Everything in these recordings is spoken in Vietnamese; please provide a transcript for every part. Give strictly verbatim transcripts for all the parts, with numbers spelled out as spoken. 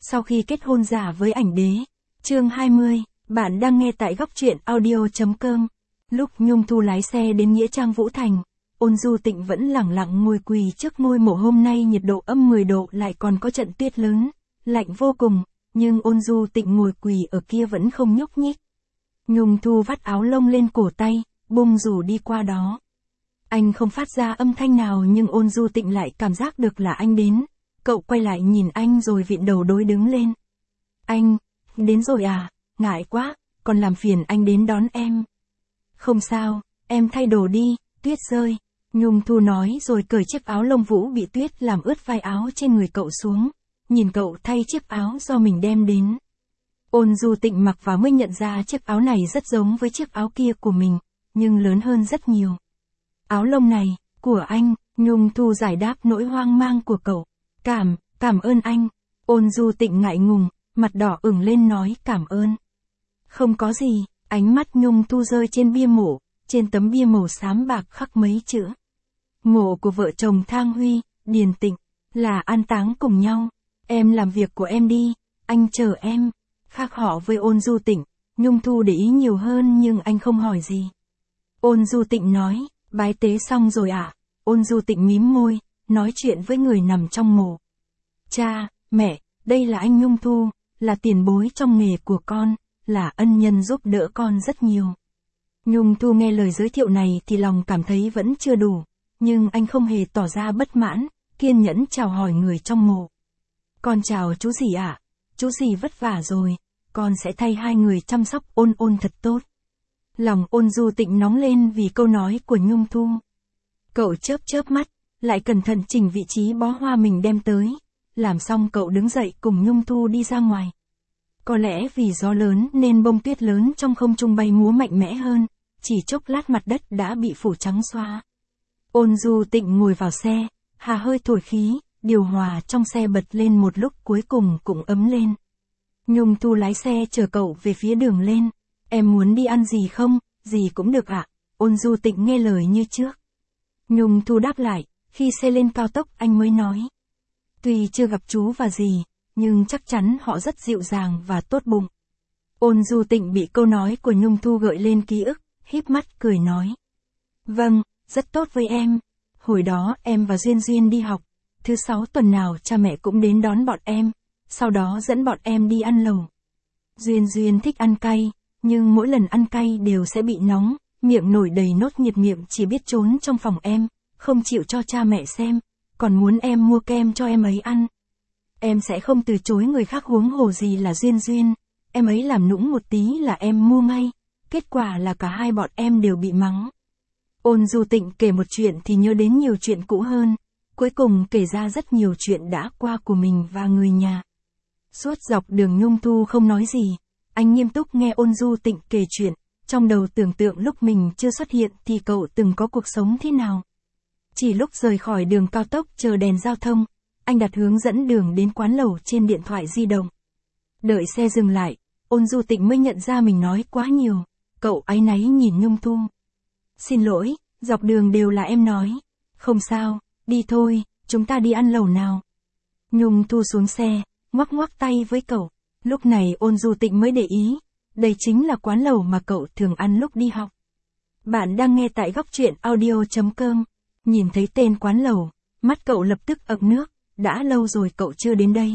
Sau khi kết hôn giả với ảnh đế. Chương hai mươi, bạn đang nghe tại góc truyện audio.com. Lúc Nhung Thu lái xe đến Nghĩa Trang Vũ Thành, Ôn Du Tịnh vẫn lẳng lặng ngồi quỳ trước ngôi mộ. Hôm nay nhiệt độ âm mười độ, lại còn có trận tuyết lớn, lạnh vô cùng, nhưng Ôn Du Tịnh ngồi quỳ ở kia vẫn không nhúc nhích. Nhung Thu vắt áo lông lên cổ tay, bung dù đi qua đó. Anh không phát ra âm thanh nào, nhưng Ôn Du Tịnh lại cảm giác được là anh đến. Cậu quay lại nhìn anh rồi vịn đầu đối đứng lên. Anh, đến rồi à, ngại quá, còn làm phiền anh đến đón em. Không sao, em thay đồ đi, tuyết rơi. Nhung Thu nói rồi cởi chiếc áo lông vũ bị tuyết làm ướt vai áo trên người cậu xuống. Nhìn cậu thay chiếc áo do mình đem đến. Ôn Du Tịnh mặc vào mới nhận ra chiếc áo này rất giống với chiếc áo kia của mình, nhưng lớn hơn rất nhiều. Áo lông này, của anh. Nhung Thu giải đáp nỗi hoang mang của cậu. Cảm, cảm ơn anh. Ôn Du Tịnh ngại ngùng, mặt đỏ ửng lên nói cảm ơn. Không có gì. Ánh mắt Nhung Thu rơi trên bia mộ, trên tấm bia màu xám bạc khắc mấy chữ. Mộ của vợ chồng Thang Huy, Điền Tịnh, là an táng cùng nhau. Em làm việc của em đi, anh chờ em. Khác họ với Ôn Du Tịnh, Nhung Thu để ý nhiều hơn nhưng anh không hỏi gì. Ôn Du Tịnh nói, bái tế xong rồi ạ. À? Ôn Du Tịnh mím môi, nói chuyện với người nằm trong mộ. Cha, mẹ, đây là anh Nhung Thu, là tiền bối trong nghề của con, là ân nhân giúp đỡ con rất nhiều. Nhung Thu nghe lời giới thiệu này thì lòng cảm thấy vẫn chưa đủ, nhưng anh không hề tỏ ra bất mãn, kiên nhẫn chào hỏi người trong mộ. Con chào chú dì ạ, à? Chú dì vất vả rồi, con sẽ thay hai người chăm sóc Ôn Ôn thật tốt. Lòng Ôn Du Tịnh nóng lên vì câu nói của Nhung Thu. Cậu chớp chớp mắt, lại cẩn thận chỉnh vị trí bó hoa mình đem tới. Làm xong cậu đứng dậy cùng Nhung Thu đi ra ngoài. Có lẽ vì gió lớn nên bông tuyết lớn trong không trung bay múa mạnh mẽ hơn, chỉ chốc lát mặt đất đã bị phủ trắng xóa. Ôn Du Tịnh ngồi vào xe, hà hơi thổi khí, điều hòa trong xe bật lên một lúc cuối cùng cũng ấm lên. Nhung Thu lái xe chở cậu về phía đường lên. Em muốn đi ăn gì không? Gì cũng được ạ. À? Ôn Du Tịnh nghe lời như trước. Nhung Thu đáp lại, khi xe lên cao tốc anh mới nói. Tuy chưa gặp chú và dì, nhưng chắc chắn họ rất dịu dàng và tốt bụng. Ôn Du Tịnh bị câu nói của Nhung Thu gợi lên ký ức, híp mắt cười nói. Vâng, rất tốt với em. Hồi đó em và Duyên Duyên đi học, thứ sáu tuần nào cha mẹ cũng đến đón bọn em, sau đó dẫn bọn em đi ăn lẩu. Duyên Duyên thích ăn cay, nhưng mỗi lần ăn cay đều sẽ bị nóng, miệng nổi đầy nốt nhiệt, miệng chỉ biết trốn trong phòng em, không chịu cho cha mẹ xem, còn muốn em mua kem cho em ấy ăn. Em sẽ không từ chối người khác, huống hồ gì là Duyên Duyên, em ấy làm nũng một tí là em mua ngay, kết quả là cả hai bọn em đều bị mắng. Ôn Du Tịnh kể một chuyện thì nhớ đến nhiều chuyện cũ hơn, cuối cùng kể ra rất nhiều chuyện đã qua của mình và người nhà. Suốt dọc đường Nhung Thu không nói gì, anh nghiêm túc nghe Ôn Du Tịnh kể chuyện, trong đầu tưởng tượng lúc mình chưa xuất hiện thì cậu từng có cuộc sống thế nào. Chỉ lúc rời khỏi đường cao tốc chờ đèn giao thông, anh đặt hướng dẫn đường đến quán lẩu trên điện thoại di động. Đợi xe dừng lại, Ôn Du Tịnh mới nhận ra mình nói quá nhiều, cậu áy náy nhìn Nhung Thu. Xin lỗi, dọc đường đều là em nói. Không sao, đi thôi, chúng ta đi ăn lẩu nào. Nhung Thu xuống xe, ngoắc ngoắc tay với cậu. Lúc này Ôn Du Tịnh mới để ý, đây chính là quán lẩu mà cậu thường ăn lúc đi học. Bạn đang nghe tại góc truyện audio.com. Nhìn thấy tên quán lẩu, mắt cậu lập tức ực nước, đã lâu rồi cậu chưa đến đây.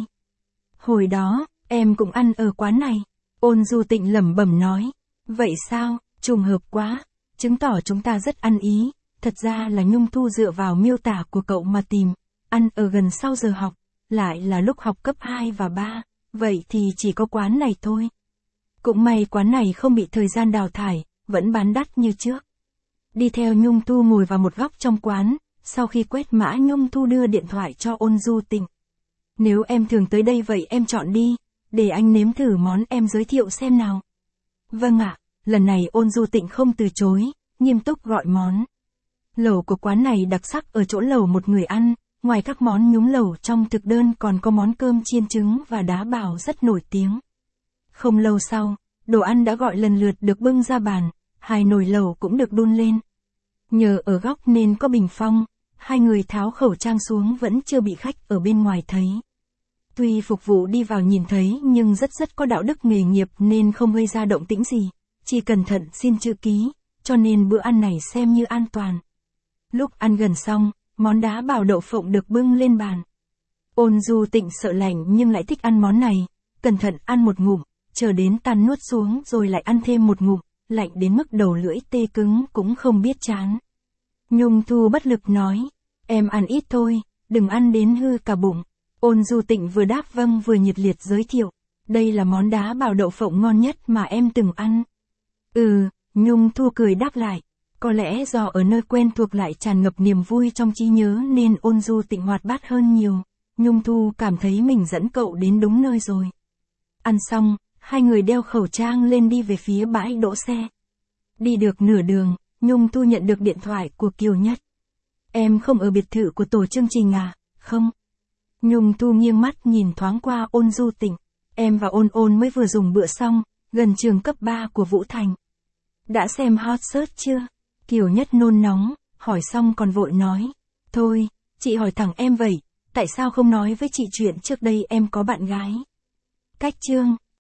Hồi đó, em cũng ăn ở quán này. Ôn Du Tịnh lẩm bẩm nói. Vậy sao, trùng hợp quá, chứng tỏ chúng ta rất ăn ý. Thật ra là Nhung Thu dựa vào miêu tả của cậu mà tìm, ăn ở gần sau giờ học, lại là lúc học cấp hai và ba, vậy thì chỉ có quán này thôi. Cũng may quán này không bị thời gian đào thải, vẫn bán đắt như trước. Đi theo Nhung Thu ngồi vào một góc trong quán, sau khi quét mã Nhung Thu đưa điện thoại cho Ôn Du Tịnh. Nếu em thường tới đây vậy em chọn đi, để anh nếm thử món em giới thiệu xem nào. Vâng ạ, lần này Ôn Du Tịnh không từ chối, nghiêm túc gọi món. Lẩu của quán này đặc sắc ở chỗ lẩu một người ăn, ngoài các món nhúng lẩu trong thực đơn còn có món cơm chiên trứng và đá bào rất nổi tiếng. Không lâu sau, đồ ăn đã gọi lần lượt được bưng ra bàn, hai nồi lẩu cũng được đun lên. Nhờ ở góc nên có bình phong, hai người tháo khẩu trang xuống vẫn chưa bị khách ở bên ngoài thấy. tuy phục vụ đi vào nhìn thấy nhưng rất rất có đạo đức nghề nghiệp nên không gây ra động tĩnh gì, chỉ cẩn thận xin chữ ký, cho nên bữa ăn này xem như an toàn. Lúc ăn gần xong, món đá bào đậu phộng được bưng lên bàn. Ôn Du Tịnh sợ lạnh nhưng lại thích ăn món này, cẩn thận ăn một ngụm, chờ đến tan nuốt xuống rồi lại ăn thêm một ngụm, lạnh đến mức đầu lưỡi tê cứng cũng không biết chán. Nhung Thu bất lực nói, em ăn ít thôi, đừng ăn đến hư cả bụng. Ôn Du Tịnh vừa đáp vâng vừa nhiệt liệt giới thiệu, đây là món đá bào đậu phộng ngon nhất mà em từng ăn. Ừ, Nhung Thu cười đáp lại, có lẽ do ở nơi quen thuộc lại tràn ngập niềm vui trong trí nhớ nên Ôn Du Tịnh hoạt bát hơn nhiều. Nhung Thu cảm thấy mình dẫn cậu đến đúng nơi rồi. Ăn xong, hai người đeo khẩu trang lên đi về phía bãi đỗ xe. Đi được nửa đường, Nhung Thu nhận được điện thoại của Kiều Nhất. Em không ở biệt thự của tổ chương trình à, không? Nhung Thu nghiêng mắt nhìn thoáng qua Ôn Du Tịnh. Em và Ôn Ôn mới vừa dùng bữa xong, gần trường cấp ba của Vũ Thành. Đã xem hot search chưa? Kiều Nhất nôn nóng, hỏi xong còn vội nói. Thôi, chị hỏi thẳng em vậy, tại sao không nói với chị chuyện trước đây em có bạn gái? Cách chương